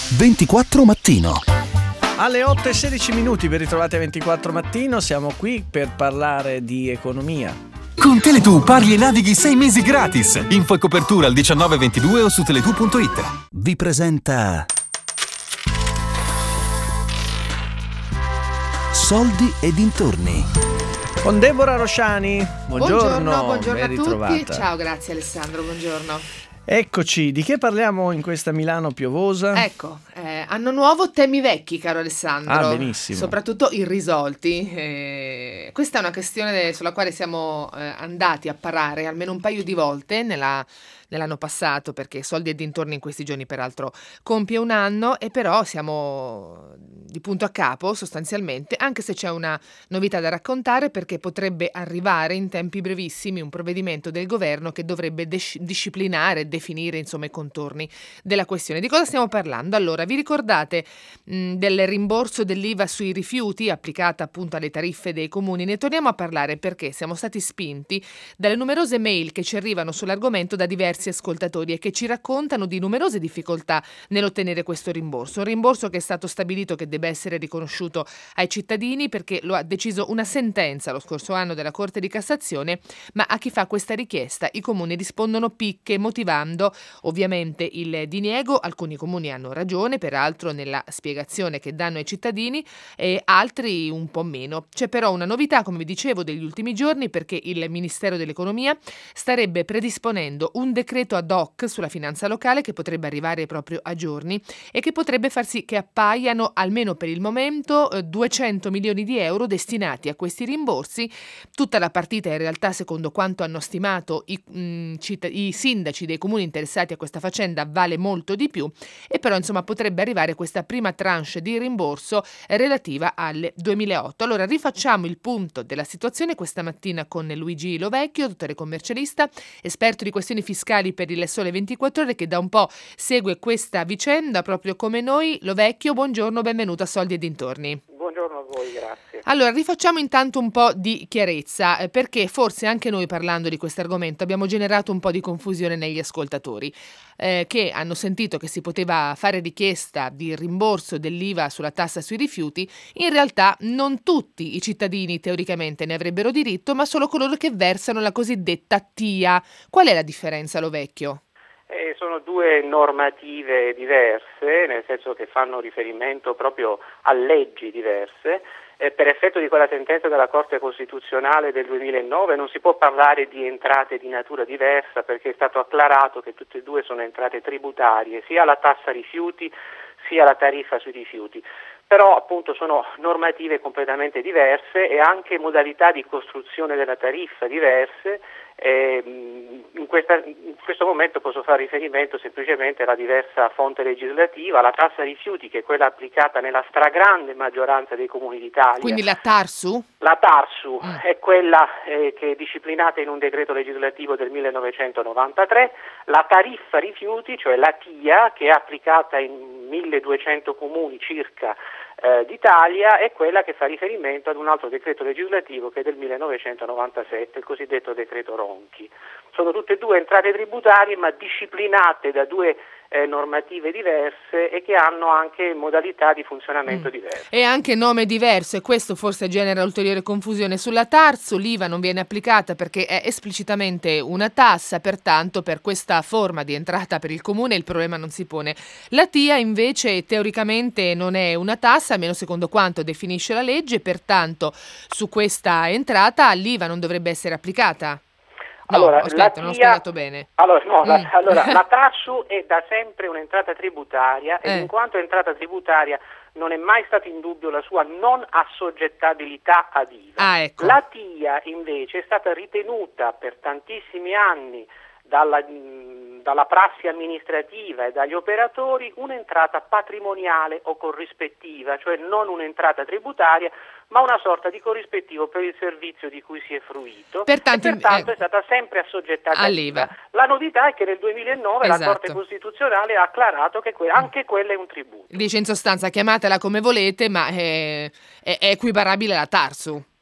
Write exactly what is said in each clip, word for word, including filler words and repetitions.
ventiquattro Mattino. Alle otto e sedici minuti, ben ritrovati a ventiquattro Mattino, siamo qui per parlare di economia. Con Tele2 parli e navighi sei mesi gratis. Info e copertura al diciannove ventidue o su tele due punto it. Vi presenta Soldi e dintorni con Deborah Rosciani. Buongiorno, buongiorno, buongiorno a tutti. ritrovata. Ciao, grazie Alessandro, buongiorno. Eccoci, di che parliamo in questa Milano piovosa? Ecco, eh, anno nuovo, temi vecchi, caro Alessandro. Ah, benissimo. Soprattutto irrisolti. Eh, questa è una questione sulla quale siamo eh, andati a parare almeno un paio di volte nella, nell'anno passato, perché Soldi e dintorni in questi giorni peraltro compie un anno, e però siamo di punto a capo sostanzialmente, anche se c'è una novità da raccontare, perché potrebbe arrivare in tempi brevissimi un provvedimento del governo che dovrebbe des- disciplinare, definire insomma i contorni della questione. Di cosa stiamo parlando? Allora, vi ricordate mh, del rimborso dell'I V A sui rifiuti applicata appunto alle tariffe dei comuni? Ne torniamo a parlare perché siamo stati spinti dalle numerose mail che ci arrivano sull'argomento da diversi ascoltatori e che ci raccontano di numerose difficoltà nell'ottenere questo rimborso. Un rimborso che è stato stabilito che debba essere riconosciuto ai cittadini perché lo ha deciso una sentenza lo scorso anno della Corte di Cassazione, ma a chi fa questa richiesta i comuni rispondono picche, motivando ovviamente il diniego. Alcuni comuni hanno ragione, peraltro, nella spiegazione che danno ai cittadini, e altri un po' meno. C'è però una novità, come vi dicevo, degli ultimi giorni, perché il Ministero dell'Economia starebbe predisponendo un decreto ad hoc sulla finanza locale che potrebbe arrivare proprio a giorni e che potrebbe far sì che appaiano almeno per il momento duecento milioni di euro destinati a questi rimborsi. Tutta la partita in realtà, secondo quanto hanno stimato i, mh, citt- i sindaci dei comuni interessati a questa faccenda, vale molto di più, e però insomma potrebbe arrivare questa prima tranche di rimborso relativa al duemilaotto. Allora rifacciamo il punto della situazione questa mattina con Luigi Lovecchio, dottore commercialista, esperto di questioni fiscali per il Sole ventiquattro Ore, che da un po' segue questa vicenda proprio come noi. Lovecchio, buongiorno, benvenuto a Soldi e dintorni. Buongiorno a voi, grazie. Allora, rifacciamo intanto un po' di chiarezza, eh, perché forse anche noi, parlando di questo argomento, abbiamo generato un po' di confusione negli ascoltatori, eh, che hanno sentito che si poteva fare richiesta di rimborso dell'I V A sulla tassa sui rifiuti. In realtà non tutti i cittadini teoricamente ne avrebbero diritto, ma solo coloro che versano la cosiddetta T I A. Qual è la differenza, Lovecchio? Eh, sono due normative diverse, nel senso che fanno riferimento proprio a leggi diverse. Eh, per effetto di quella sentenza della Corte Costituzionale del duemilanove non si può parlare di entrate di natura diversa, perché è stato acclarato che tutte e due sono entrate tributarie, sia la tassa rifiuti sia la tariffa sui rifiuti. Però appunto sono normative completamente diverse e anche modalità di costruzione della tariffa diverse. Eh, in, questa, in questo momento posso fare riferimento semplicemente alla diversa fonte legislativa. La tassa rifiuti, che è quella applicata nella stragrande maggioranza dei comuni d'Italia. Quindi la TARSU? La TARSU mm. è quella eh, che è disciplinata in un decreto legislativo del millenovecentonovantatré. La tariffa rifiuti, cioè la T I A, che è applicata in milleduecento comuni circa eh, d'Italia, è quella che fa riferimento ad un altro decreto legislativo che è del millenovecentonovantasette, il cosiddetto decreto Ronchi. Sono tutte e due entrate tributarie, ma disciplinate da due eh, normative diverse e che hanno anche modalità di funzionamento mm. diverse. E anche nome diverso, e questo forse genera ulteriore confusione. Sulla TARSU l'I V A non viene applicata perché è esplicitamente una tassa, pertanto per questa forma di entrata per il comune il problema non si pone. La T I A invece teoricamente non è una tassa, almeno secondo quanto definisce la legge, pertanto su questa entrata l'I V A non dovrebbe essere applicata. No, allora, aspetta, non ho spiegato bene. Allora, no, mm. la, allora, la TARSU è da sempre un'entrata tributaria e eh. in quanto entrata tributaria non è mai stata in dubbio la sua non assoggettabilità ad I V A. Ah, ecco. La T I A invece è stata ritenuta per tantissimi anni dalla, dalla prassi amministrativa e dagli operatori un'entrata patrimoniale o corrispettiva, cioè non un'entrata tributaria, ma una sorta di corrispettivo per il servizio di cui si è fruito. Pertanto, e pertanto eh, è stata sempre assoggettata all'I V A. La novità è che nel duemilanove esatto. la Corte Costituzionale ha acclarato che que- anche quella è un tributo. Dice in sostanza chiamatela come volete, ma è, è, è equiparabile alla TARSU.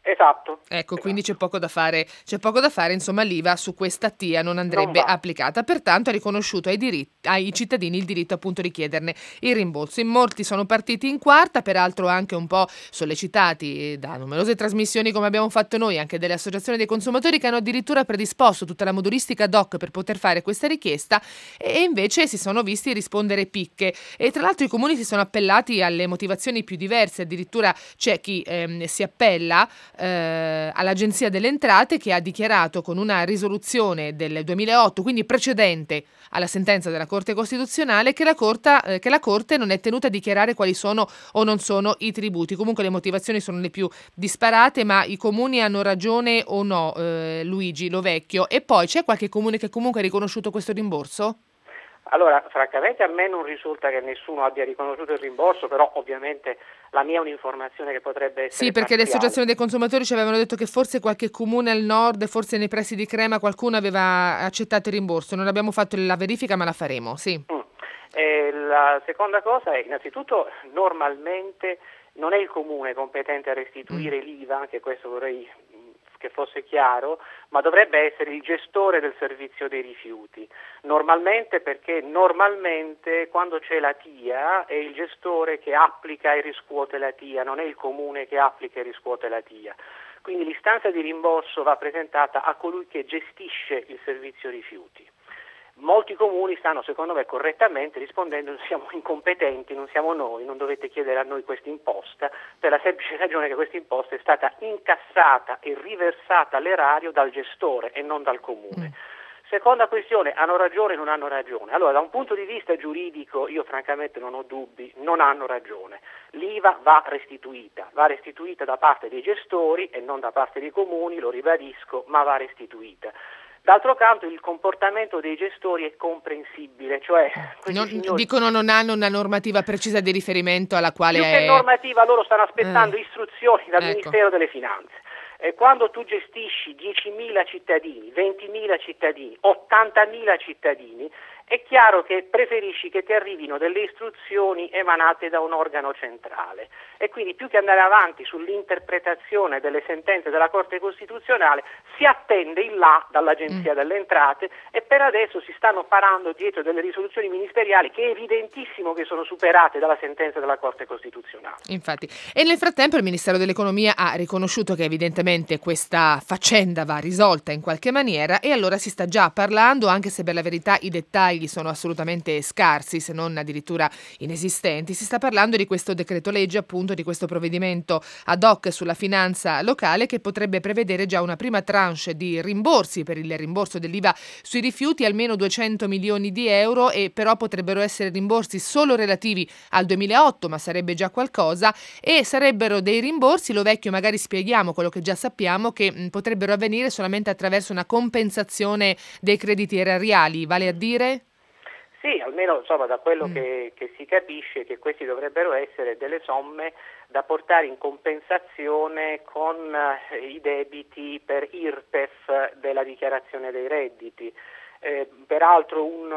Esatto. Ecco, esatto. Quindi c'è poco da fare, c'è poco da fare, insomma l'I V A su questa T I A non andrebbe non applicata, pertanto è riconosciuto ai, diritti, ai cittadini il diritto appunto di chiederne il rimborso. In molti sono partiti in quarta, peraltro anche un po' sollecitati da numerose trasmissioni come abbiamo fatto noi, anche delle associazioni dei consumatori che hanno addirittura predisposto tutta la modulistica ad hoc per poter fare questa richiesta e invece si sono visti rispondere picche e tra l'altro i comuni si sono appellati alle motivazioni più diverse, addirittura c'è chi ehm, si appella Eh, all'Agenzia delle Entrate che ha dichiarato con una risoluzione del duemilaotto, quindi precedente alla sentenza della Corte Costituzionale, che la, corta, eh, che la Corte non è tenuta a dichiarare quali sono o non sono i tributi. Comunque le motivazioni sono le più disparate, ma i comuni hanno ragione o no, eh, Luigi Lovecchio? E poi c'è qualche comune che comunque ha riconosciuto questo rimborso? Allora, francamente a me non risulta che nessuno abbia riconosciuto il rimborso, però ovviamente la mia è un'informazione che potrebbe essere Sì, perché parziale. le associazioni dei consumatori ci avevano detto che forse qualche comune al nord, forse nei pressi di Crema, qualcuno aveva accettato il rimborso. Non abbiamo fatto la verifica, ma la faremo, sì. Mm. Eh, la seconda cosa è, innanzitutto, normalmente non è il comune competente a restituire Mm. l'I V A, anche questo vorrei che fosse chiaro, ma dovrebbe essere il gestore del servizio dei rifiuti. Normalmente, perché normalmente quando c'è la T I A è il gestore che applica e riscuote la T I A, non è il comune che applica e riscuote la T I A. Quindi l'istanza di rimborso va presentata a colui che gestisce il servizio rifiuti. Molti comuni stanno, secondo me, correttamente rispondendo: siamo incompetenti, non siamo noi, non dovete chiedere a noi questa imposta, per la semplice ragione che questa imposta è stata incassata e riversata all'erario dal gestore e non dal comune. Mm. Seconda questione, hanno ragione o non hanno ragione? Allora, da un punto di vista giuridico, io francamente non ho dubbi, non hanno ragione. L'I V A va restituita, va restituita da parte dei gestori e non da parte dei comuni, lo ribadisco, ma va restituita. D'altro canto il comportamento dei gestori è comprensibile, cioè non, signori, dicono non hanno una normativa precisa di riferimento alla quale più è... che normativa loro stanno aspettando eh. istruzioni dal ecco. Ministero delle Finanze. E quando tu gestisci diecimila cittadini, ventimila cittadini, ottantamila cittadini, è chiaro che preferisci che ti arrivino delle istruzioni emanate da un organo centrale e quindi più che andare avanti sull'interpretazione delle sentenze della Corte Costituzionale si attende in là dall'Agenzia mm. delle Entrate e per adesso si stanno parando dietro delle risoluzioni ministeriali che è evidentissimo che sono superate dalla sentenza della Corte Costituzionale. Infatti, e nel frattempo il Ministero dell'Economia ha riconosciuto che evidentemente questa faccenda va risolta in qualche maniera e allora si sta già parlando, anche se per la verità i dettagli sono assolutamente scarsi, se non addirittura inesistenti. Si sta parlando di questo decreto legge, appunto di questo provvedimento ad hoc sulla finanza locale che potrebbe prevedere già una prima tranche di rimborsi per il rimborso dell'I V A sui rifiuti, almeno duecento milioni di euro, e però potrebbero essere rimborsi solo relativi al duemilaotto, ma sarebbe già qualcosa, e sarebbero dei rimborsi, lo vecchio magari spieghiamo quello che già sappiamo, che mh, potrebbero avvenire solamente attraverso una compensazione dei crediti erariali, vale a dire? Sì, almeno insomma da quello Mm. che, che si capisce che questi dovrebbero essere delle somme da portare in compensazione con eh, i debiti per I R P E F della dichiarazione dei redditi. Eh, peraltro un,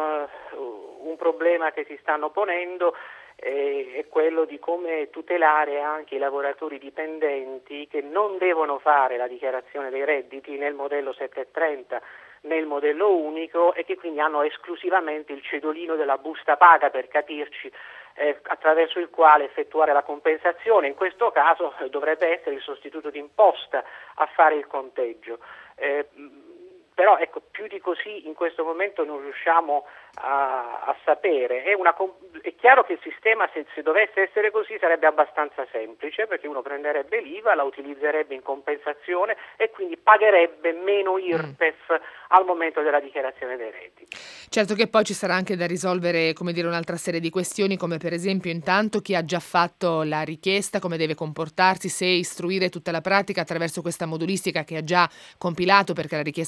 uh, un problema che si stanno ponendo eh, è quello di come tutelare anche i lavoratori dipendenti che non devono fare la dichiarazione dei redditi nel modello settecentotrenta, nel modello unico, e che quindi hanno esclusivamente il cedolino della busta paga, per capirci, eh, attraverso il quale effettuare la compensazione. In questo caso eh, dovrebbe essere il sostituto d'imposta a fare il conteggio. Eh, però ecco, più di così in questo momento non riusciamo a, a sapere. È, una, è chiaro che il sistema, se, se dovesse essere così, sarebbe abbastanza semplice, perché uno prenderebbe l'I V A, la utilizzerebbe in compensazione e quindi pagherebbe meno I R P E F mm. al momento della dichiarazione dei redditi. Certo che poi ci sarà anche da risolvere, come dire, un'altra serie di questioni, come per esempio intanto chi ha già fatto la richiesta, come deve comportarsi, se istruire tutta la pratica attraverso questa modulistica che ha già compilato, perché la richiesta formale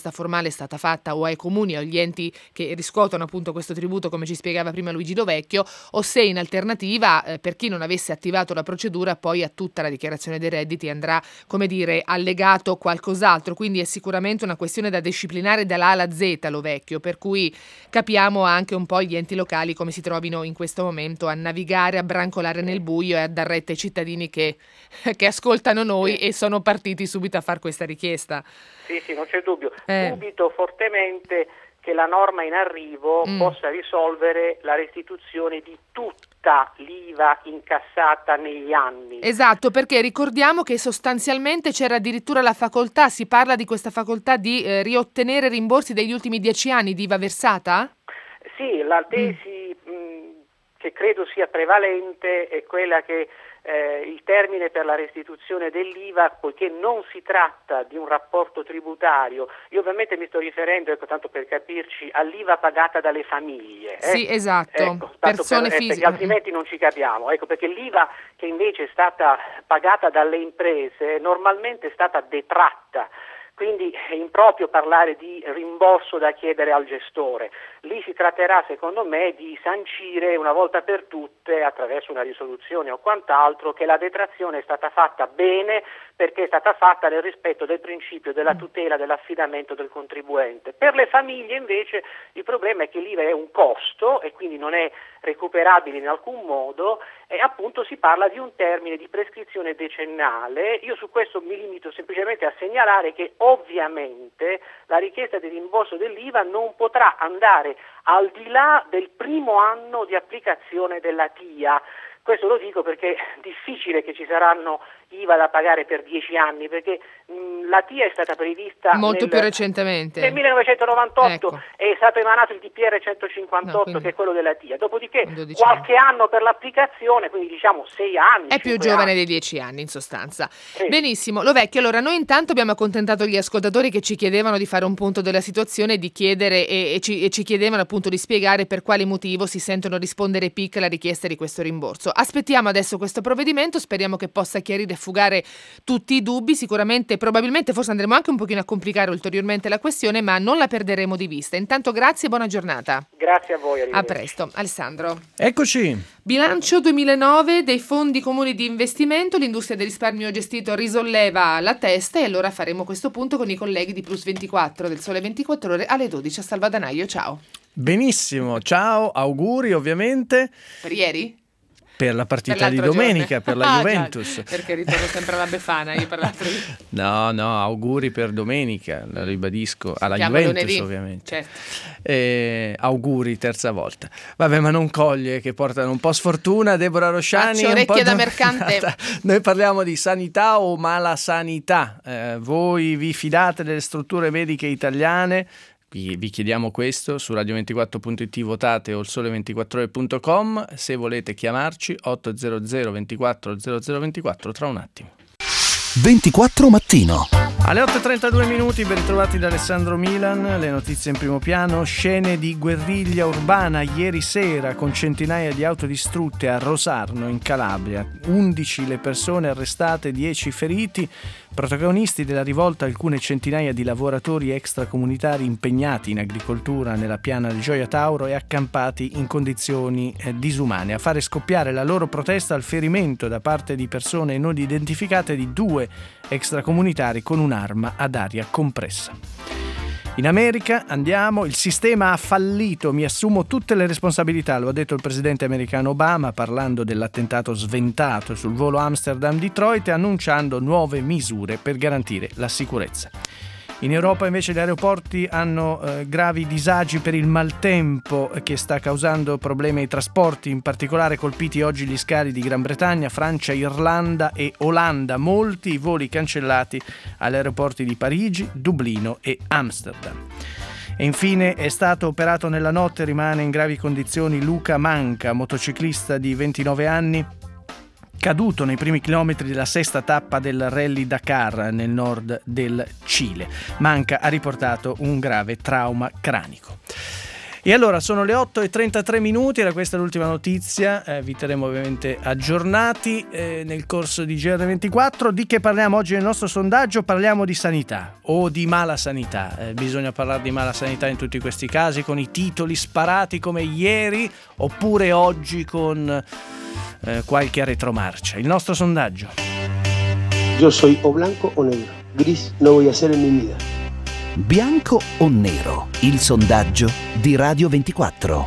nazionale è stata fatta o ai comuni o agli enti che riscuotono appunto questo tributo, come ci spiegava prima Luigi Lovecchio, o se in alternativa eh, per chi non avesse attivato la procedura poi a tutta la dichiarazione dei redditi andrà, come dire, allegato qualcos'altro. Quindi è sicuramente una questione da disciplinare dalla A alla Z, Lovecchio, per cui capiamo anche un po' gli enti locali come si trovino in questo momento a navigare, a brancolare nel buio e a dar retta ai cittadini che, che ascoltano noi e sono partiti subito a fare questa richiesta. Sì, sì, non c'è dubbio. Eh. Dubito fortemente che la norma in arrivo Mm. possa risolvere la restituzione di tutta l'I V A incassata negli anni. Esatto, perché ricordiamo che sostanzialmente c'era addirittura la facoltà, si parla di questa facoltà di eh, riottenere rimborsi degli ultimi dieci anni di I V A versata? Sì, la tesi mm. mh, che credo sia prevalente è quella che eh, il termine per la restituzione dell'I V A, poiché non si tratta di un rapporto tributario, io ovviamente mi sto riferendo, ecco, tanto per capirci, all'I V A pagata dalle famiglie. Eh? Sì, esatto, ecco, tanto persone per, eh, fisiche. perché altrimenti non ci capiamo, ecco, perché l'I V A che invece è stata pagata dalle imprese normalmente è stata detratta. Quindi è improprio parlare di rimborso da chiedere al gestore. Lì si tratterà, secondo me, di sancire una volta per tutte, attraverso una risoluzione o quant'altro, che la detrazione è stata fatta bene perché è stata fatta nel rispetto del principio della tutela dell'affidamento del contribuente. Per le famiglie invece il problema è che l'I V A è un costo e quindi non è recuperabile in alcun modo e appunto si parla di un termine di prescrizione decennale. Io su questo mi limito semplicemente a segnalare che ovviamente la richiesta di rimborso dell'I V A non potrà andare al di là del primo anno di applicazione della T I A. Questo lo dico perché è difficile che ci saranno I V A da pagare per dieci anni, perché mh, la T I A è stata prevista molto nel, più recentemente. nel millenovecentonovantotto, Ecco. È stato emanato il D P R centocinquantotto, No, quindi che è quello della T I A, dopodiché dodici qualche anno per l'applicazione, quindi diciamo sei anni. È più cinque giovane anni. dei dieci anni, in sostanza. Sì. Benissimo, Lovecchio, allora noi intanto abbiamo accontentato gli ascoltatori che ci chiedevano di fare un punto della situazione, di chiedere e, e, ci, e ci chiedevano appunto di spiegare per quale motivo si sentono rispondere P I C alla richiesta di questo rimborso. Aspettiamo adesso questo provvedimento, speriamo che possa chiarire e fugare tutti i dubbi. Sicuramente, probabilmente, forse andremo anche un pochino a complicare ulteriormente la questione, ma non la perderemo di vista. Intanto grazie e buona giornata. Grazie a voi. A presto. Alessandro. Eccoci. Bilancio duemilanove dei fondi comuni di investimento, l'industria del risparmio gestito risolleva la testa e allora faremo questo punto con i colleghi di Plus ventiquattro del Sole ventiquattro Ore alle dodici a Salvadanaio. Ciao. Benissimo, ciao, auguri ovviamente. Per ieri? Per la partita Per di l'altro domenica, giorno. per la Ah, Juventus. già, perché ritorno sempre alla Befana io per l'altro. No, no, auguri per domenica, la ribadisco, alla Chiamo Juventus lunedì. ovviamente. Certo. Eh, auguri terza volta. Vabbè, ma non coglie che portano un po' sfortuna. Deborah Rosciani Faccio è un po' orecchie da mercante. Noi parliamo di sanità o mala sanità. Eh, voi vi fidate delle strutture mediche italiane? Vi, vi chiediamo questo su radio ventiquattro punto it, votate o il sole ventiquattro ore punto com. Se volete chiamarci otto zero zero ventiquattro zero zero ventiquattro tra un attimo. ventiquattro mattino. Alle otto e trentadue minuti, ben ritrovati da Alessandro Milan, le notizie in primo piano, scene di guerriglia urbana ieri sera con centinaia di auto distrutte a Rosarno in Calabria, undici le persone arrestate, dieci feriti, protagonisti della rivolta alcune centinaia di lavoratori extracomunitari impegnati in agricoltura nella piana di Gioia Tauro e accampati in condizioni eh, disumane, a fare scoppiare la loro protesta al ferimento da parte di persone non identificate di due extracomunitari con un'arma ad aria compressa. In America andiamo, il sistema ha fallito, mi assumo tutte le responsabilità, lo ha detto il presidente americano Obama parlando dell'attentato sventato sul volo Amsterdam-Detroit e annunciando nuove misure per garantire la sicurezza. In Europa invece gli aeroporti hanno eh, gravi disagi per il maltempo che sta causando problemi ai trasporti, in particolare colpiti oggi gli scali di Gran Bretagna, Francia, Irlanda e Olanda. Molti i voli cancellati agli aeroporti di Parigi, Dublino e Amsterdam. E infine è stato operato nella notte, rimane in gravi condizioni Luca Manca, motociclista di ventinove anni, caduto nei primi chilometri della sesta tappa del Rally Dakar nel nord del Cile. Manca ha riportato un grave trauma cranico. E allora sono le otto e trentatré minuti, era questa l'ultima notizia, eh, vi terremo ovviamente aggiornati eh, nel corso di G R ventiquattro. Di che parliamo oggi nel nostro sondaggio? Parliamo di sanità o di mala sanità, eh, bisogna parlare di mala sanità in tutti questi casi, con i titoli sparati come ieri oppure oggi con eh, qualche retromarcia. Il nostro sondaggio. Yo soy o blanco o negro, gris no voy a ser en mi vida. Bianco o nero? Il sondaggio di Radio ventiquattro.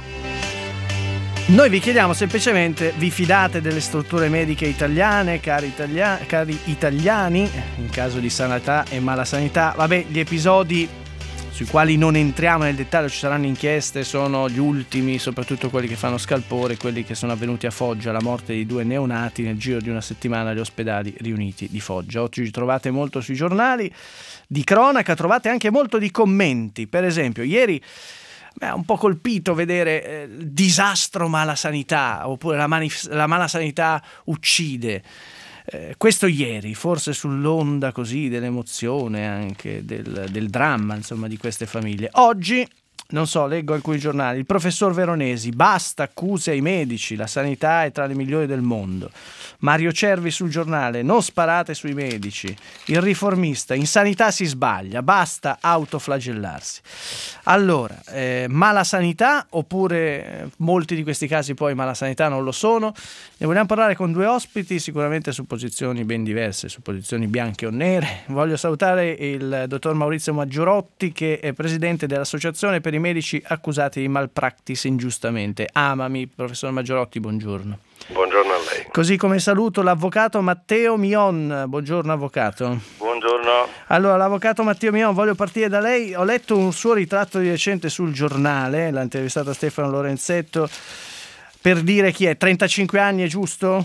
Noi vi chiediamo semplicemente: vi fidate delle strutture mediche italiane, cari, italia- cari italiani, in caso di sanità e mala sanità? Vabbè, gli episodi sui quali non entriamo nel dettaglio, ci saranno inchieste, sono gli ultimi, soprattutto quelli che fanno scalpore, quelli che sono avvenuti a Foggia, la morte di due neonati nel giro di una settimana agli ospedali riuniti di Foggia. Oggi trovate molto sui giornali di cronaca, trovate anche molto di commenti. Per esempio, ieri mi ha un po' colpito vedere eh, disastro mala sanità, oppure la, manif- la mala sanità uccide. Eh, questo ieri, forse sull'onda così dell'emozione, anche del, del dramma, insomma, di queste famiglie. Oggi, non so, leggo alcuni giornali, il professor Veronesi: basta accuse ai medici, la sanità è tra le migliori del mondo. Mario Cervi sul Giornale: non sparate sui medici. Il Riformista: in sanità si sbaglia, basta autoflagellarsi. Allora, eh, mala sanità, oppure eh, molti di questi casi poi mala sanità non lo sono? Ne vogliamo parlare con due ospiti, sicuramente su posizioni ben diverse, su posizioni bianche o nere. Voglio salutare il dottor Maurizio Maggiorotti, che è presidente dell'Associazione per i medici accusati di malpractice ingiustamente. Amami, professor Maggiorotti, buongiorno. Buongiorno a lei. Così come saluto l'avvocato Matteo Mion. Buongiorno avvocato. Buongiorno. Allora, l'avvocato Matteo Mion, voglio partire da lei. Ho letto un suo ritratto di recente sul Giornale, l'ha intervistata Stefano Lorenzetto, per dire chi è, trentacinque anni, è giusto?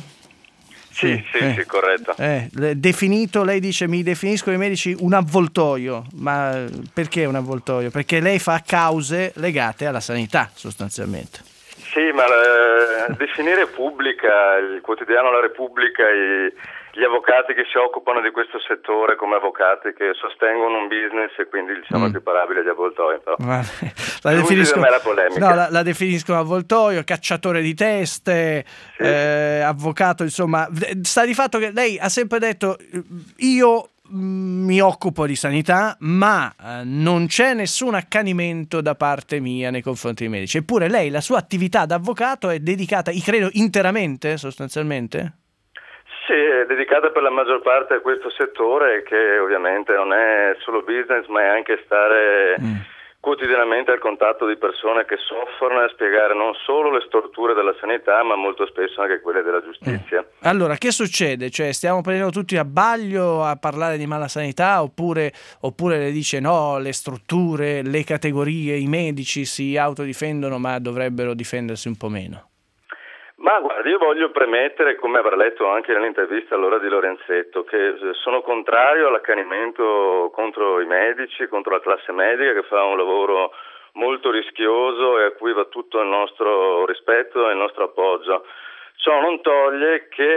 Sì, sì, eh, sì, corretto. Eh, definito, lei dice: mi definiscono i medici un avvoltoio. Ma perché un avvoltoio? Perché lei fa cause legate alla sanità, sostanzialmente. Sì, ma eh, definire pubblica, il quotidiano La Repubblica, i, gli avvocati che si occupano di questo settore come avvocati che sostengono un business e quindi diciamo mm. equiparabili agli avvoltoi. Però. La, definiscono, la, polemica. No, la, la definiscono avvoltoio, cacciatore di teste, sì. eh, avvocato, insomma. Sta di fatto che lei ha sempre detto: io mi occupo di sanità, ma eh, non c'è nessun accanimento da parte mia nei confronti dei medici. Eppure lei, la sua attività da avvocato è dedicata, credo, interamente, sostanzialmente? Sì, è dedicata per la maggior parte a questo settore, che ovviamente non è solo business, ma è anche stare mm. quotidianamente al contatto di persone che soffrono, e a spiegare non solo le storture della sanità, ma molto spesso anche quelle della giustizia. Mm. Allora, che succede? Cioè, stiamo prendendo tutti a baglio a parlare di mala sanità, oppure, oppure le dice no, le strutture, le categorie, i medici si autodifendono, ma dovrebbero difendersi un po' meno? Ma guardi, io voglio premettere, come avrà letto anche nell'intervista all'ora di Lorenzetto, che sono contrario all'accanimento contro i medici, contro la classe medica che fa un lavoro molto rischioso e a cui va tutto il nostro rispetto e il nostro appoggio. Ciò non toglie che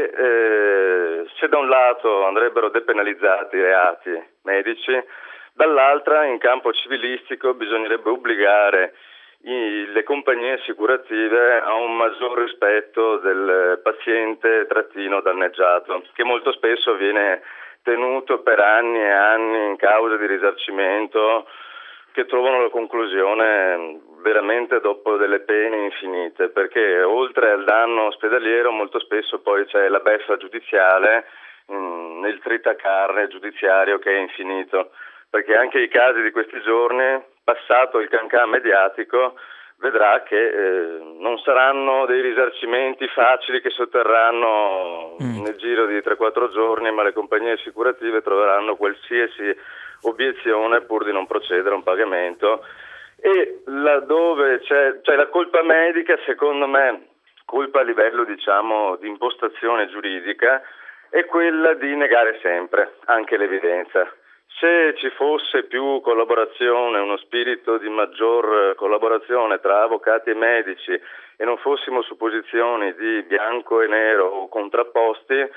eh, se da un lato andrebbero depenalizzati i reati medici, dall'altra in campo civilistico bisognerebbe obbligare le compagnie assicurative a un maggior rispetto del paziente trattino danneggiato, che molto spesso viene tenuto per anni e anni in causa di risarcimento, che trovano la conclusione veramente dopo delle pene infinite, perché oltre al danno ospedaliero molto spesso poi c'è la beffa giudiziale mh, nel tritacarne giudiziario che è infinito, perché anche i casi di questi giorni, passato il cancà mediatico, vedrà che eh, non saranno dei risarcimenti facili che sotterranno mm. nel giro di tre quattro giorni, ma le compagnie assicurative troveranno qualsiasi obiezione pur di non procedere a un pagamento. E laddove c'è, c'è la colpa medica, secondo me, colpa a livello diciamo di impostazione giuridica, è quella di negare sempre anche l'evidenza. Se ci fosse più collaborazione, uno spirito di maggior collaborazione tra avvocati e medici e non fossimo su posizioni di bianco e nero o contrapposti,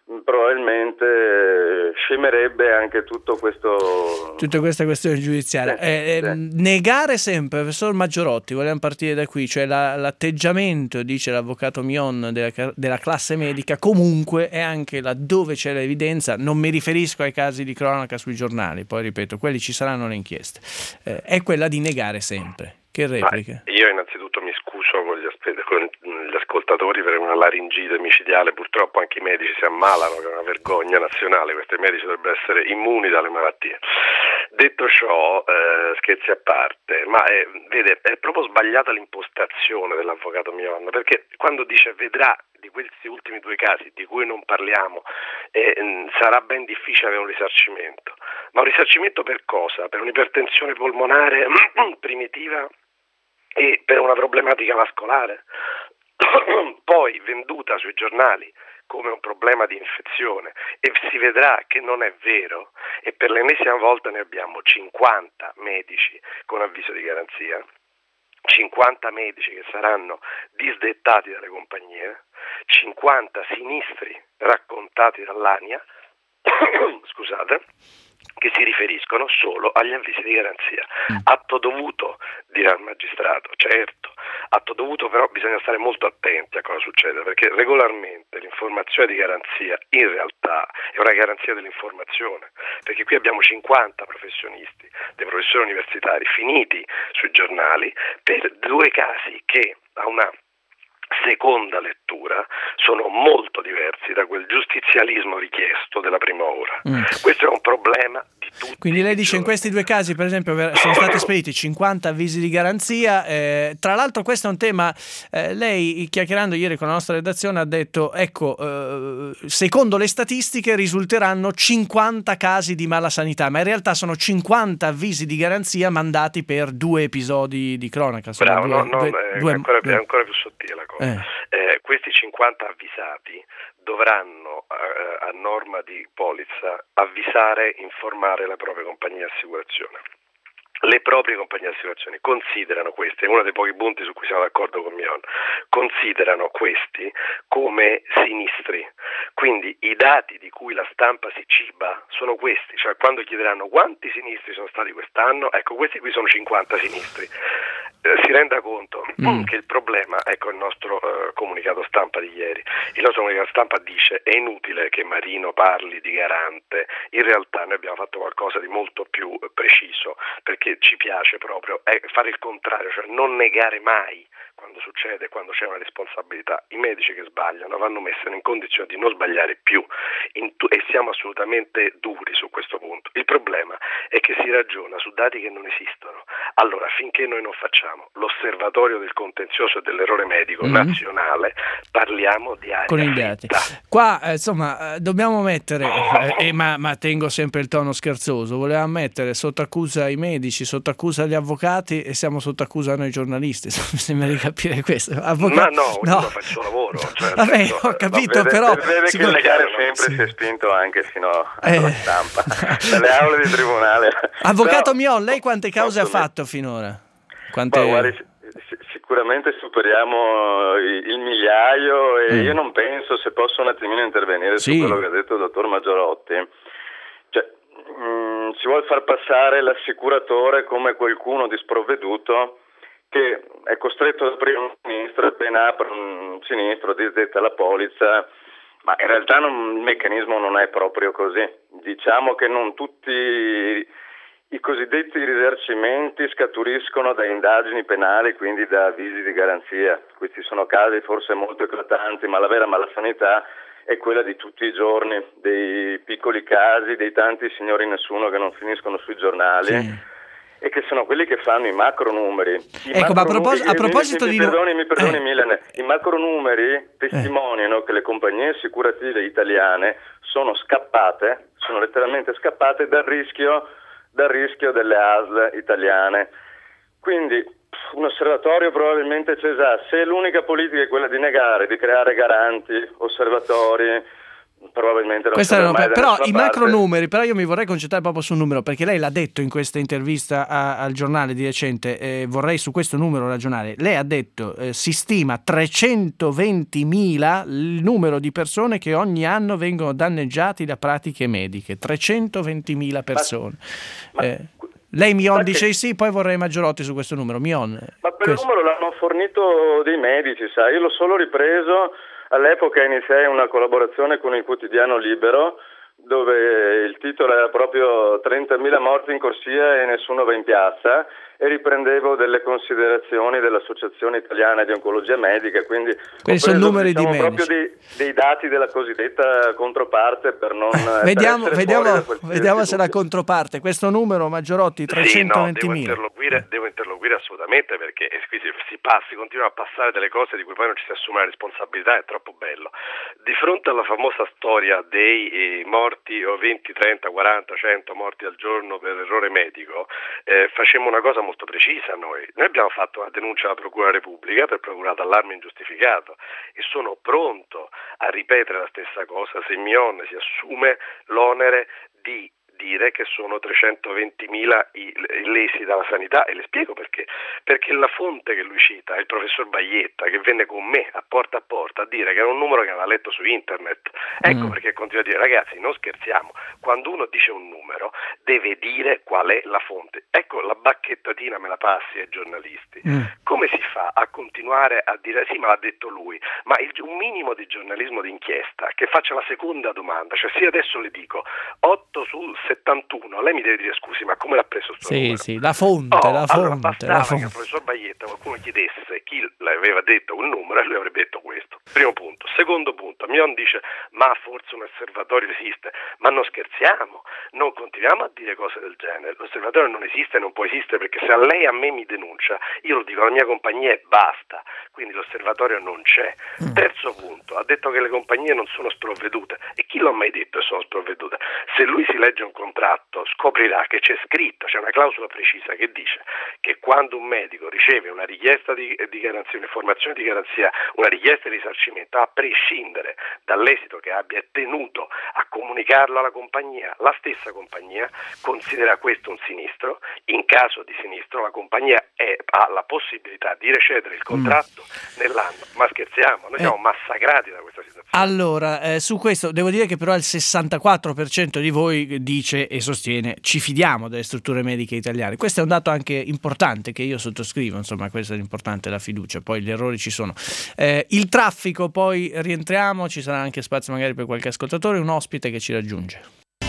probabilmente scemerebbe anche tutto questo tutta questa questione giudiziaria. Sì, eh, sì. Eh, negare sempre, professor Maggiorotti, vogliamo partire da qui, cioè la, l'atteggiamento, dice l'avvocato Mion, della, della classe medica, comunque è anche laddove c'è l'evidenza, non mi riferisco ai casi di cronaca sui giornali, poi ripeto, quelli ci saranno le inchieste, eh, è quella di negare sempre. Che replica? Ma io innanzitutto mi scuso con gli, aspe- con gli ascoltatori per una laringite micidiale, purtroppo anche i medici si ammalano, che è una vergogna nazionale, questi medici dovrebbero essere immuni dalle malattie. Detto ciò, eh, scherzi a parte, ma è, vede, è proprio sbagliata l'impostazione dell'avvocato Mion, perché quando dice vedrà di questi ultimi due casi di cui non parliamo, eh, sarà ben difficile avere un risarcimento. Ma un risarcimento per cosa? Per un'ipertensione polmonare primitiva e per una problematica vascolare, poi venduta sui giornali come un problema di infezione, e si vedrà che non è vero, e per l'ennesima volta ne abbiamo cinquanta medici con avviso di garanzia, cinquanta medici che saranno disdettati dalle compagnie, cinquanta sinistri raccontati dall'ANIA, scusate, che si riferiscono solo agli avvisi di garanzia. Atto dovuto, dirà il magistrato, certo, atto dovuto, però bisogna stare molto attenti a cosa succede, perché regolarmente l'informazione di garanzia in realtà è una garanzia dell'informazione, perché qui abbiamo cinquanta professionisti, dei professori universitari finiti sui giornali per due casi che a una seconda lettura sono molto diversi da quel giustizialismo richiesto della prima ora. Mm. Questo è un problema di tutti. Quindi lei dice in questi due casi, per esempio, sono stati spediti cinquanta avvisi di garanzia, eh, tra l'altro questo è un tema, eh, lei chiacchierando ieri con la nostra redazione ha detto, ecco, eh, secondo le statistiche risulteranno cinquanta casi di malasanità, ma in realtà sono cinquanta avvisi di garanzia mandati per due episodi di cronaca. Bravo, due, no, no, due, è, due, ancora, due. è ancora più sottile la cosa. Eh. Eh, questi cinquanta avvisati dovranno eh, a norma di polizza avvisare, informare la propria compagnia di assicurazione. Le proprie compagnie di assicurazioni considerano questi, è uno dei pochi punti su cui siamo d'accordo con Mion, considerano questi come sinistri, quindi i dati di cui la stampa si ciba sono questi, cioè quando chiederanno quanti sinistri sono stati quest'anno, ecco questi qui sono cinquanta sinistri. Eh, si renda conto mm. che il problema, ecco il nostro eh, comunicato stampa di ieri, il nostro comunicato stampa dice è inutile che Marino parli di garante, in realtà noi abbiamo fatto qualcosa di molto più eh, preciso, perché ci piace proprio è fare il contrario, cioè non negare mai quando succede, quando c'è una responsabilità. I medici che sbagliano vanno messi in condizione di non sbagliare più in tu- e siamo assolutamente duri su questo punto. Il problema è che si ragiona su dati che non esistono. Allora, finché noi non facciamo l'osservatorio del contenzioso e dell'errore medico mm-hmm. nazionale, parliamo di aria con i dati. Qua, eh, insomma, eh, dobbiamo mettere, eh, eh, ma, ma tengo sempre il tono scherzoso, volevamo mettere sotto accusa i medici, sotto accusa gli avvocati e siamo sotto accusa noi giornalisti. Mi sembra di capire questo. Avvocato, ma no, no. Io faccio il suo lavoro. Cioè, Vabbè, senso, ho capito, vede, però... Vede che il legare sempre sì. si è spinto anche fino alla eh. stampa, dalle aule di tribunale. Avvocato no, Mion, lei quante cause ha fatto finora? Quante... Ma, guardi, sicuramente superiamo il migliaio e mm. io non penso, se posso un attimino intervenire sì. su quello che ha detto il dottor Maggiorotti, cioè mh, si vuole far passare l'assicuratore come qualcuno di sprovveduto che è costretto ad aprire un sinistro e appena apre un sinistro disdetta la polizza, ma in realtà non, il meccanismo non è proprio così. Diciamo che non tutti i cosiddetti risarcimenti scaturiscono da indagini penali, quindi da avvisi di garanzia. Questi sono casi forse molto eclatanti, ma la vera malasanità è quella di tutti i giorni, dei piccoli casi, dei tanti signori nessuno che non finiscono sui giornali. Sì. E che sono quelli che fanno i macronumeri. I ecco, ma a, propos- a proposito mi, mi, di... Mi perdoni, mi perdoni eh. Milan, i macronumeri testimoniano eh. che le compagnie assicurative italiane sono scappate, sono letteralmente scappate dal rischio, dal rischio delle A S L italiane. Quindi un osservatorio probabilmente c'è già. Se l'unica politica è quella di negare, di creare garanti, osservatori, probabilmente non Questa sarà erano, mai da però nessuna i parte. macro numeri, però io mi vorrei concentrare proprio sul numero, perché lei l'ha detto in questa intervista a, al giornale di recente, eh, vorrei su questo numero ragionare. Lei ha detto eh, si stima trecentoventimila il numero di persone che ogni anno vengono danneggiati da pratiche mediche, trecentoventimila persone. Ma, eh, lei Mion ma dice che... sì, poi vorrei Maggiolotti su questo numero. Mion, ma quel questo. numero l'hanno fornito dei medici, sai, io l'ho solo ripreso. All'epoca iniziai una collaborazione con il quotidiano Libero, dove il titolo era proprio trentamila morti in corsia e nessuno va in piazza, e riprendevo delle considerazioni dell'Associazione Italiana di Oncologia Medica, quindi quelli sono numeri diciamo, di medici. proprio dei, dei dati della cosiddetta controparte per non vediamo per vediamo, vediamo se la controparte, questo numero Maggiolotti trecentoventimila. Sì, no, devo interloquire, devo interloquire assolutamente, perché qui si, si, passa, si continua a passare delle cose di cui poi non ci si assume la responsabilità, è troppo bello. Di fronte alla famosa storia dei eh, morti o venti, trenta, quaranta, cento morti al giorno per errore medico, eh, facemmo una cosa molto precisa noi. Noi abbiamo fatto una denuncia alla Procura Repubblica per procurato allarme ingiustificato e sono pronto a ripetere la stessa cosa se Mion si assume l'onere di dire che sono trecentoventimila i lesi dalla sanità, e le spiego perché. Perché la fonte che lui cita è il professor Baglietta, che venne con me a porta a porta a dire che era un numero che aveva letto su internet. Ecco mm. perché continua a dire: ragazzi, non scherziamo, quando uno dice un numero deve dire qual è la fonte. Ecco, la bacchettatina me la passi ai giornalisti. Mm. Come si fa a continuare a dire sì, ma l'ha detto lui, ma il, un minimo di giornalismo d'inchiesta che faccia la seconda domanda, cioè se adesso le dico otto sul settantuno, lei mi deve dire scusi, ma come l'ha preso sto sì, numero? Sì, la fonte, oh, la allora fonte, bastava la che fonte. il professor Baglietta qualcuno chiedesse chi le aveva detto quel numero e lui avrebbe detto questo. Primo punto. Secondo punto, Mion dice ma forse un osservatorio esiste, ma non scherziamo, non continuiamo a dire cose del genere. L'osservatorio non esiste, non può esistere, perché se a lei a me mi denuncia, io lo dico alla mia compagnia e basta, quindi l'osservatorio non c'è. Mm. Terzo punto, ha detto che le compagnie non sono sprovvedute, e chi l'ha mai detto che sono sprovvedute? Se lui si legge un contratto scoprirà che c'è scritto, c'è una clausola precisa che dice che quando un medico riceve una richiesta di, di garanzia, un'informazione di garanzia, una richiesta di risarcimento, a prescindere dall'esito che abbia, è tenuto a comunicarlo alla compagnia. La stessa compagnia considera questo un sinistro, in caso di sinistro la compagnia è, ha la possibilità di recedere il contratto mm. nell'anno. Ma scherziamo, noi siamo eh. massacrati da questa situazione. Allora, eh, su questo devo dire che però il sessantaquattro per cento di voi dice e sostiene ci fidiamo delle strutture mediche italiane. Questo è un dato anche importante che io sottoscrivo, insomma, questo è l'importante, la fiducia, poi gli errori ci sono. Eh, il traffico, poi rientriamo, ci sarà anche spazio magari per qualche ascoltatore, un ospite che ci raggiunge.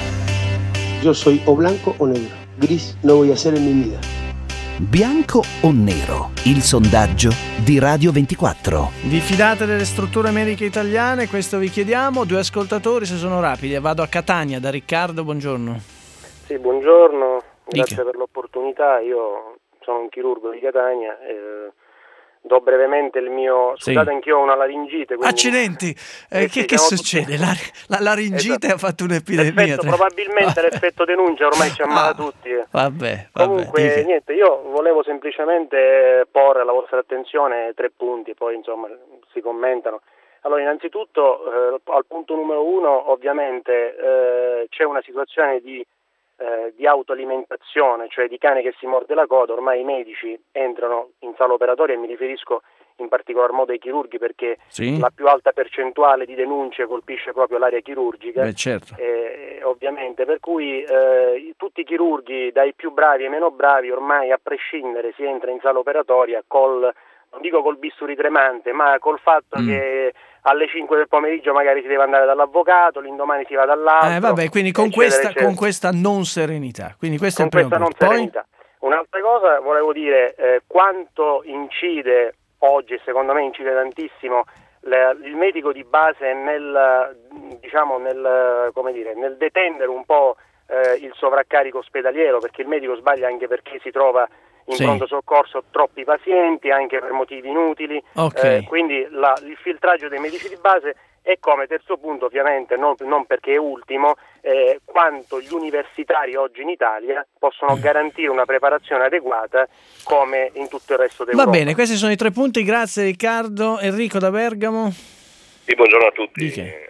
Yo soy o blanco o negro, gris no voy a ser en mi vida. Bianco o nero? Il sondaggio di Radio ventiquattro. Vi fidate delle strutture mediche italiane? Questo vi chiediamo. Due ascoltatori, se sono rapidi. Vado a Catania, da Riccardo, buongiorno. Sì, buongiorno, grazie Dica. per l'opportunità. Io sono un chirurgo di Catania, eh, do brevemente il mio... Scusate, sì. Anch'io ho una laringite. Quindi... Accidenti, eh, eh, che, sì, che succede? tutti... La, la laringite esatto. ha fatto un'epidemia. L'effetto, probabilmente l'effetto denuncia ormai ci ammala ah, tutti. Vabbè, vabbè. Comunque, Dica. niente, io volevo semplicemente porre alla vostra attenzione tre punti, poi insomma si commentano. Allora, innanzitutto, eh, al punto numero uno, ovviamente eh, c'è una situazione di Eh, di autoalimentazione, cioè di cane che si morde la coda. Ormai i medici entrano in sala operatoria, e mi riferisco in particolar modo ai chirurghi, perché sì? la più alta percentuale di denunce colpisce proprio l'area chirurgica. Beh, certo. eh, ovviamente, per cui eh, tutti i chirurghi, dai più bravi ai meno bravi, ormai a prescindere si entra in sala operatoria col, non dico col bisturi tremante, ma col fatto mm. che alle cinque del pomeriggio magari si deve andare dall'avvocato, l'indomani si va dall'altro. Eh, vabbè, quindi con, eccetera, questa, eccetera. con questa non serenità. Quindi questo con è il questa primo non punto. serenità. Poi... Un'altra cosa volevo dire, eh, quanto incide oggi, secondo me incide tantissimo, le, il medico di base nel, diciamo, nel, come dire, nel detendere un po' eh, il sovraccarico ospedaliero, perché il medico sbaglia anche perché si trova in sì. pronto soccorso troppi pazienti, anche per motivi inutili, okay. eh, quindi la, il filtraggio dei medici di base. E come terzo punto, ovviamente, non, non perché è ultimo, eh, quanto gli universitari oggi in Italia possono garantire una preparazione adeguata come in tutto il resto d'Europa. Va bene, questi sono i tre punti, grazie Riccardo. Enrico da Bergamo. Sì, buongiorno a tutti. Di che?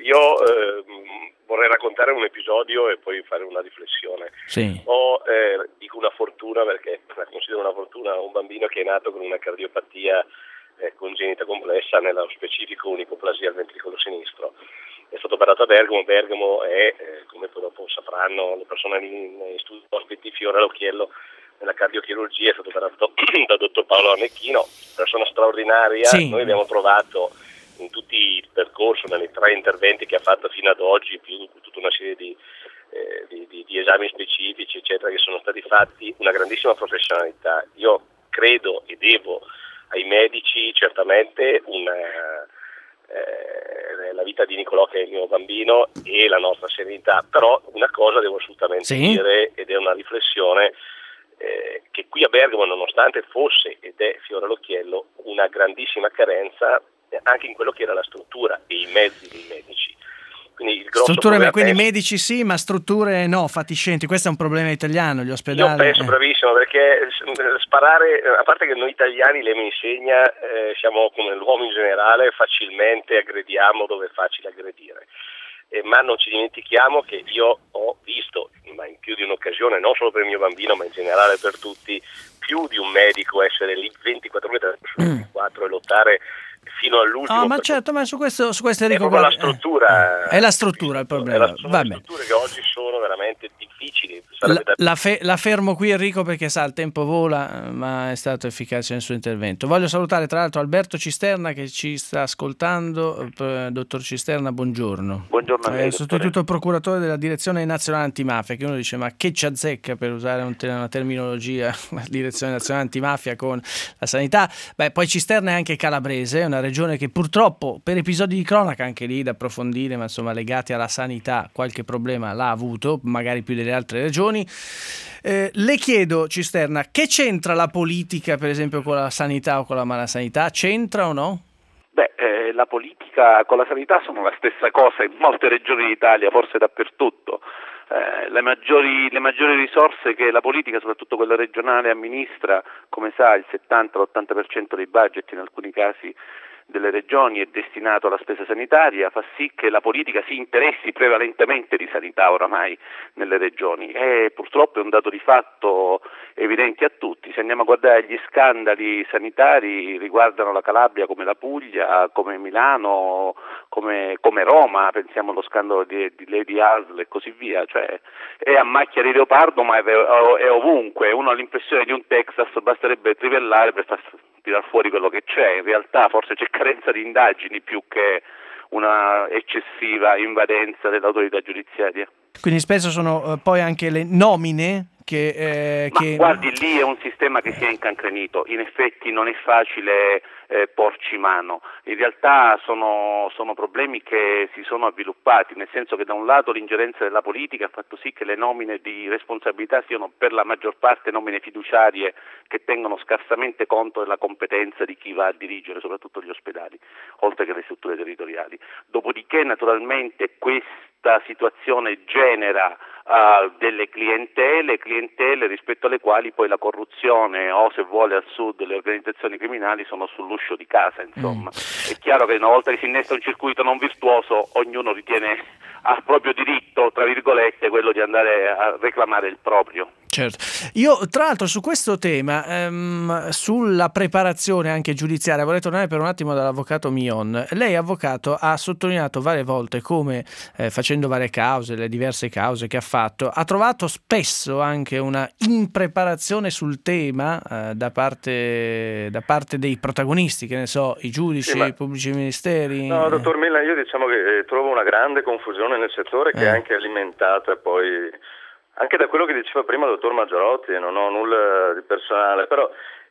io eh, vorrei raccontare un episodio e poi fare una riflessione. Sì. Ho, eh, dico una fortuna perché la considero una fortuna, un bambino che è nato con una cardiopatia eh, congenita complessa, nello specifico unicoplasia al ventricolo sinistro. È stato operato a Bergamo. Bergamo è, eh, come poi dopo sapranno le persone in, in studio ospiti, fiore all'occhiello nella cardiochirurgia. È stato operato da dottor Paolo Arnecchino, persona straordinaria. Sì. Noi abbiamo provato in tutti il percorso, nei tre interventi che ha fatto fino ad oggi, più tutta una serie di, eh, di, di, di esami specifici, eccetera, che sono stati fatti, una grandissima professionalità. Io credo e devo ai medici certamente una, eh, la vita di Nicolò, che è il mio bambino, e la nostra serenità, però una cosa devo assolutamente sì. dire, ed è una riflessione, eh, che qui a Bergamo, nonostante fosse ed è fiore all'occhiello, una grandissima carenza anche in quello che era la struttura e i mezzi dei medici. Quindi il grosso strutture, problema, quindi penso, medici sì, ma strutture no, fatiscenti. Questo è un problema italiano, gli ospedali. Io penso, eh. bravissimo, perché sparare, a parte che noi italiani, lei mi insegna, eh, siamo come l'uomo in generale, facilmente aggrediamo dove è facile aggredire. Eh, ma non ci dimentichiamo che io ho visto, ma in più di un'occasione, non solo per il mio bambino, ma in generale per tutti, più di un medico essere lì ventiquattro ore su ventiquattro e lottare fino all'ultimo. No, ma certo, ma su questo, su questo Enrico, è proprio guarda, la struttura. È la struttura il problema. È la, sono Va le bene. strutture che oggi sono veramente difficili. La, la, fe, la fermo qui, Enrico, perché sa, il tempo vola, ma è stato efficace nel suo intervento. Voglio salutare tra l'altro Alberto Cisterna che ci sta ascoltando. Dottor Cisterna, buongiorno. Buongiorno a lei, eh, sostituto procuratore della Direzione Nazionale Antimafia, che uno dice ma che ci azzecca, per usare un, una terminologia, la Direzione Nazionale Antimafia con la sanità. Beh, poi Cisterna è anche calabrese, è una regione che purtroppo per episodi di cronaca, anche lì da approfondire, ma insomma legati alla sanità, qualche problema l'ha avuto, magari più delle altre regioni. Eh, le chiedo, Cisterna, che c'entra la politica per esempio con la sanità o con la malasanità? C'entra o no? Beh, eh, la politica con la sanità sono la stessa cosa in molte regioni d'Italia, forse dappertutto. Eh, le maggiori, le maggiori risorse che la politica, soprattutto quella regionale, amministra, come sa, il settanta l'ottanta per cento dei budget in alcuni casi delle regioni è destinato alla spesa sanitaria, fa sì che la politica si interessi prevalentemente di sanità oramai nelle regioni, e purtroppo è un dato di fatto evidente a tutti. Se andiamo a guardare gli scandali sanitari riguardano la Calabria come la Puglia, come Milano, come, come Roma, pensiamo allo scandalo di, di Lady Asl e così via, cioè è a macchia di leopardo ma è, è ovunque. Uno ha l'impressione di un Texas, basterebbe trivellare per far tirar fuori quello che c'è. In realtà forse c'è carenza di indagini più che una eccessiva invadenza dell'autorità giudiziaria. Quindi spesso sono eh, poi anche le nomine che, eh, Ma che... guardi, lì è un sistema che si è incancrenito, in effetti non è facile eh, porci mano, in realtà sono, sono problemi che si sono avviluppati, nel senso che da un lato l'ingerenza della politica ha fatto sì che le nomine di responsabilità siano per la maggior parte nomine fiduciarie che tengono scarsamente conto della competenza di chi va a dirigere soprattutto gli ospedali, oltre che le strutture territoriali. Dopodiché naturalmente questa situazione genera Uh, delle clientele, clientele rispetto alle quali poi la corruzione o, se vuole, al sud le organizzazioni criminali sono sull'uscio di casa, insomma. Mm. È chiaro che una volta che si innesta un circuito non virtuoso, ognuno ritiene a proprio diritto, tra virgolette, quello di andare a reclamare il proprio. Certo. Io tra l'altro su questo tema, ehm, sulla preparazione anche giudiziaria, vorrei tornare per un attimo dall'avvocato Mion. Lei, avvocato, ha sottolineato varie volte come eh, facendo varie cause, le diverse cause che ha fatto, ha trovato spesso anche una impreparazione sul tema eh, da parte da parte dei protagonisti, che ne so, i giudici, sì, ma... i pubblici ministeri. No, dottor Milan, io diciamo che eh, trovo una grande confusione nel settore che eh. è anche alimentata poi anche da quello che diceva prima il dottor Maggiorotti. Non ho nulla di personale, però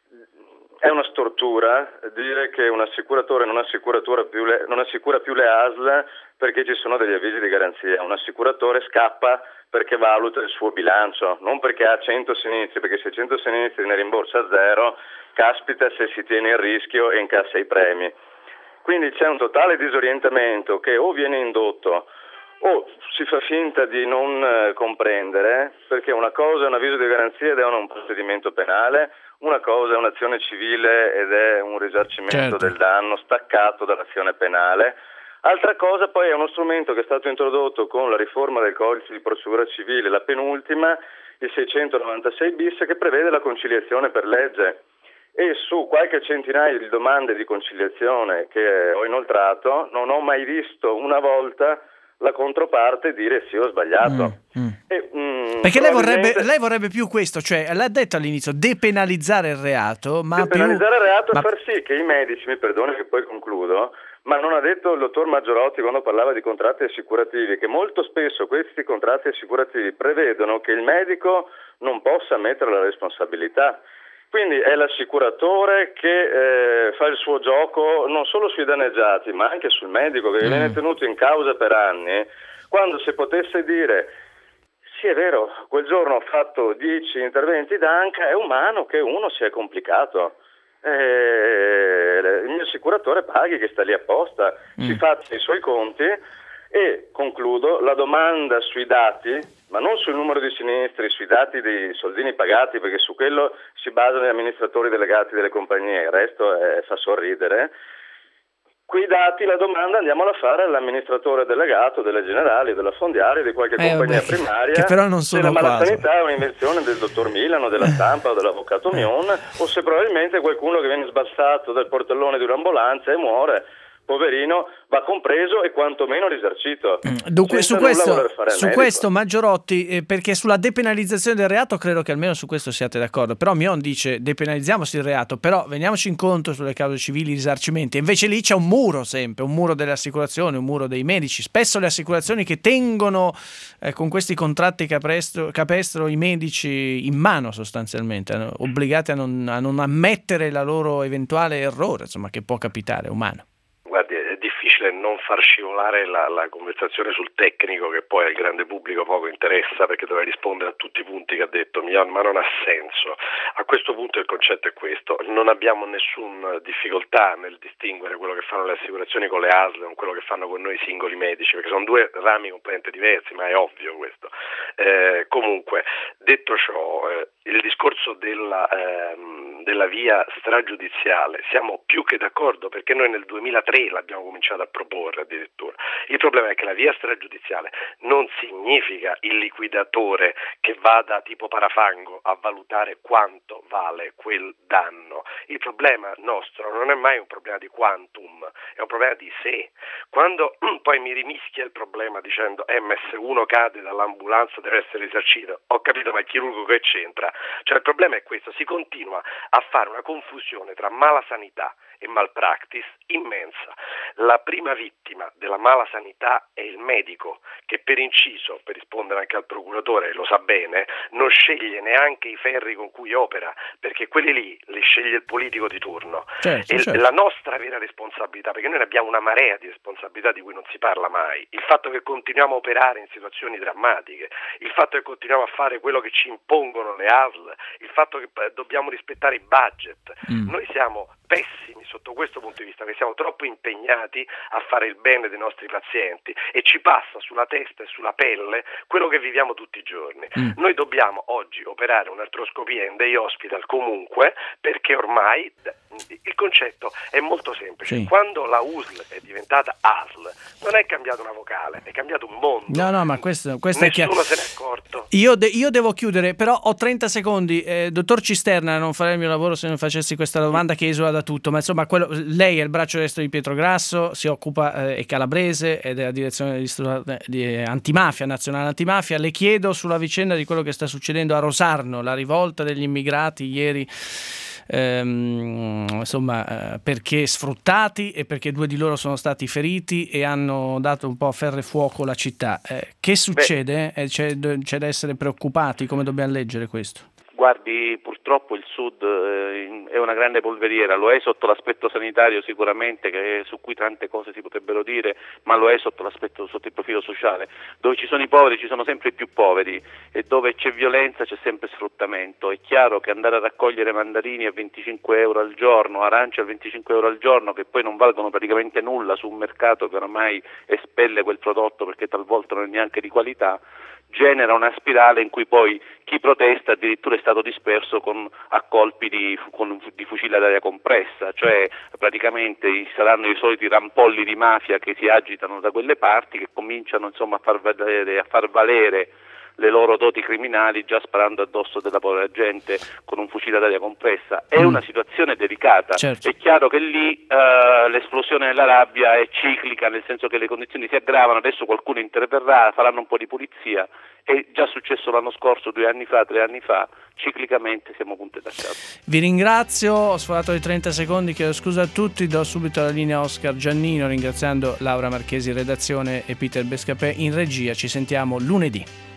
è una stortura dire che un assicuratore non assicura più le, non assicura più le A S L perché ci sono degli avvisi di garanzia. Un assicuratore scappa perché valuta il suo bilancio, non perché ha cento sinistri, perché se cento sinistri ne rimborsa zero, caspita se si tiene il rischio e incassa i premi. Quindi c'è un totale disorientamento che o viene indotto o si fa finta di non eh, comprendere, perché una cosa è un avviso di garanzia ed è un procedimento penale, una cosa è un'azione civile ed è un risarcimento, certo, del danno staccato dall'azione penale. Altra cosa poi è uno strumento che è stato introdotto con la riforma del codice di procedura civile, la penultima, il seicentonovantasei bis, che prevede la conciliazione per legge. E su qualche centinaio di domande di conciliazione che ho inoltrato non ho mai visto una volta la controparte dire sì, ho sbagliato. Mm, mm. E, mm, perché lei vorrebbe, probabilmente... lei vorrebbe più questo, cioè l'ha detto all'inizio, depenalizzare il reato, ma depenalizzare più... il reato ma... e far sì che i medici, mi perdoni che poi concludo, ma non ha detto il dottor Maggiorotti quando parlava di contratti assicurativi che molto spesso questi contratti assicurativi prevedono che il medico non possa ammettere la responsabilità. Quindi è l'assicuratore che eh, fa il suo gioco non solo sui danneggiati, ma anche sul medico che mm. viene tenuto in causa per anni, quando si potesse dire sì è vero, quel giorno ho fatto dieci interventi d'anca, è umano che uno si è complicato. Eh, il mio assicuratore paghi che sta lì apposta, mm. si faccia i suoi conti. E concludo, la domanda sui dati, ma non sul numero di sinistri, sui dati dei soldini pagati, perché su quello si basano gli amministratori delegati delle compagnie, il resto è, fa sorridere. Quei dati, la domanda andiamola a fare all'amministratore delegato delle generali, della fondiaria, di qualche eh, compagnia vabbè, primaria. Che però non sono se la qua. malasanità è un'invenzione del dottor Milano, della stampa o dell'avvocato Mion, o se probabilmente qualcuno che viene sbalzato dal portellone di un'ambulanza e muore. Poverino, va compreso e quantomeno risarcito. Dunque, su questo, su medico. questo Maggiorotti, eh, perché sulla depenalizzazione del reato credo che almeno su questo siate d'accordo, però Mion dice depenalizziamosi il reato, però veniamoci incontro sulle cause civili, risarcimenti, invece lì c'è un muro sempre, un muro delle assicurazioni, un muro dei medici, spesso le assicurazioni che tengono eh, con questi contratti capestro, capestro i medici in mano sostanzialmente, eh, obbligati a non, a non ammettere la loro eventuale errore, insomma, che può capitare, umano. Guardi, è difficile non far scivolare la, la conversazione sul tecnico che poi al grande pubblico poco interessa perché doveva rispondere a tutti i punti che ha detto Mian, ma non ha senso. A questo punto il concetto è questo, non abbiamo nessuna difficoltà nel distinguere quello che fanno le assicurazioni con le A S L con quello che fanno con noi singoli medici, perché sono due rami completamente diversi, ma è ovvio questo. Eh, comunque, detto ciò, eh, il discorso della, ehm, della via stragiudiziale, siamo più che d'accordo perché noi nel duemilatré l'abbiamo cominciato a proporre addirittura. Il problema è che la via stragiudiziale non significa il liquidatore che vada tipo parafango a valutare quanto vale quel danno. Il problema nostro non è mai un problema di quantum, è un problema di se. Quando poi mi rimischia il problema dicendo eh ma se uno cade dall'ambulanza deve essere risarcito, ho capito, ma il chirurgo che c'entra? Cioè il problema è questo, si continua a fare una confusione tra mala sanità e malpractice immensa. La prima vittima della mala sanità è il medico che per inciso, per rispondere anche al procuratore, lo sa bene, non sceglie neanche i ferri con cui opera, perché quelli lì li sceglie il politico di turno. Certo, e certo. La nostra vera responsabilità, perché noi abbiamo una marea di responsabilità di cui non si parla mai, il fatto che continuiamo a operare in situazioni drammatiche, il fatto che continuiamo a fare quello che ci impongono le A S L, il fatto che dobbiamo rispettare i budget, mm. noi siamo pessimi sotto questo punto di vista, che siamo troppo impegnati a fare il bene dei nostri pazienti e ci passa sulla testa e sulla pelle quello che viviamo tutti i giorni. Mm. Noi dobbiamo oggi operare un'artroscopia in day hospital comunque, perché ormai il concetto è molto semplice. Sì. Quando la U S L è diventata A S L non è cambiata una vocale, è cambiato un mondo. No, no, ma questo, questo è chiaro. Nessuno se ne è accorto. Io, de- io devo chiudere, però ho trenta secondi. Eh, dottor Cisterna, non farei il mio lavoro se non facessi questa domanda che esula da tutto, ma insomma quello, lei è il braccio destro di Pietro Grasso, si occupa, eh, è calabrese ed è la direzione dell'Istituto di Antimafia, Nazionale Antimafia. Le chiedo sulla vicenda di quello che sta succedendo a Rosarno, la rivolta degli immigrati ieri, ehm, insomma, eh, perché sfruttati e perché due di loro sono stati feriti e hanno dato un po' a ferro e fuoco la città. Eh, che succede? Eh, c'è, c'è da essere preoccupati? Come dobbiamo leggere questo? Guardi, purtroppo il Sud eh, è una grande polveriera, lo è sotto l'aspetto sanitario sicuramente, che, su cui tante cose si potrebbero dire, ma lo è sotto l'aspetto, sotto il profilo sociale. Dove ci sono i poveri ci sono sempre i più poveri e dove c'è violenza c'è sempre sfruttamento. È chiaro che andare a raccogliere mandarini a venticinque euro al giorno, arance a venticinque euro al giorno, che poi non valgono praticamente nulla su un mercato che oramai espelle quel prodotto perché talvolta non è neanche di qualità, genera una spirale in cui poi chi protesta addirittura è stato disperso con, a colpi di, con, di fucile ad aria compressa, cioè praticamente saranno i soliti rampolli di mafia che si agitano da quelle parti, che cominciano insomma a far valere, a far valere le loro doti criminali già sparando addosso della povera gente con un fucile ad aria compressa. È mm. una situazione delicata, certo. È chiaro che lì uh, l'esplosione della rabbia è ciclica, nel senso che le condizioni si aggravano, adesso qualcuno interverrà, faranno un po' di pulizia, è già successo l'anno scorso, due anni fa, tre anni fa, ciclicamente siamo punti da capo. Vi ringrazio, ho sforato i trenta secondi, chiedo scusa a tutti, do subito la linea a Oscar Giannino, ringraziando Laura Marchesi in redazione e Peter Bescapè in regia. Ci sentiamo lunedì.